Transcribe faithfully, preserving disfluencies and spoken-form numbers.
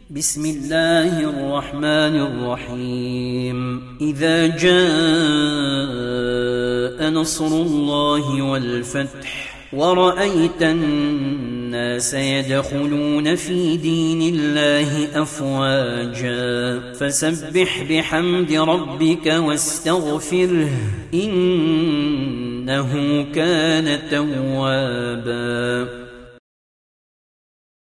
بسم الله الرحمن الرحيم إذا جاء نصر الله والفتح ورأيت الناس يدخلون في دين الله أفواجا فسبح بحمد ربك واستغفره إنه كان توابا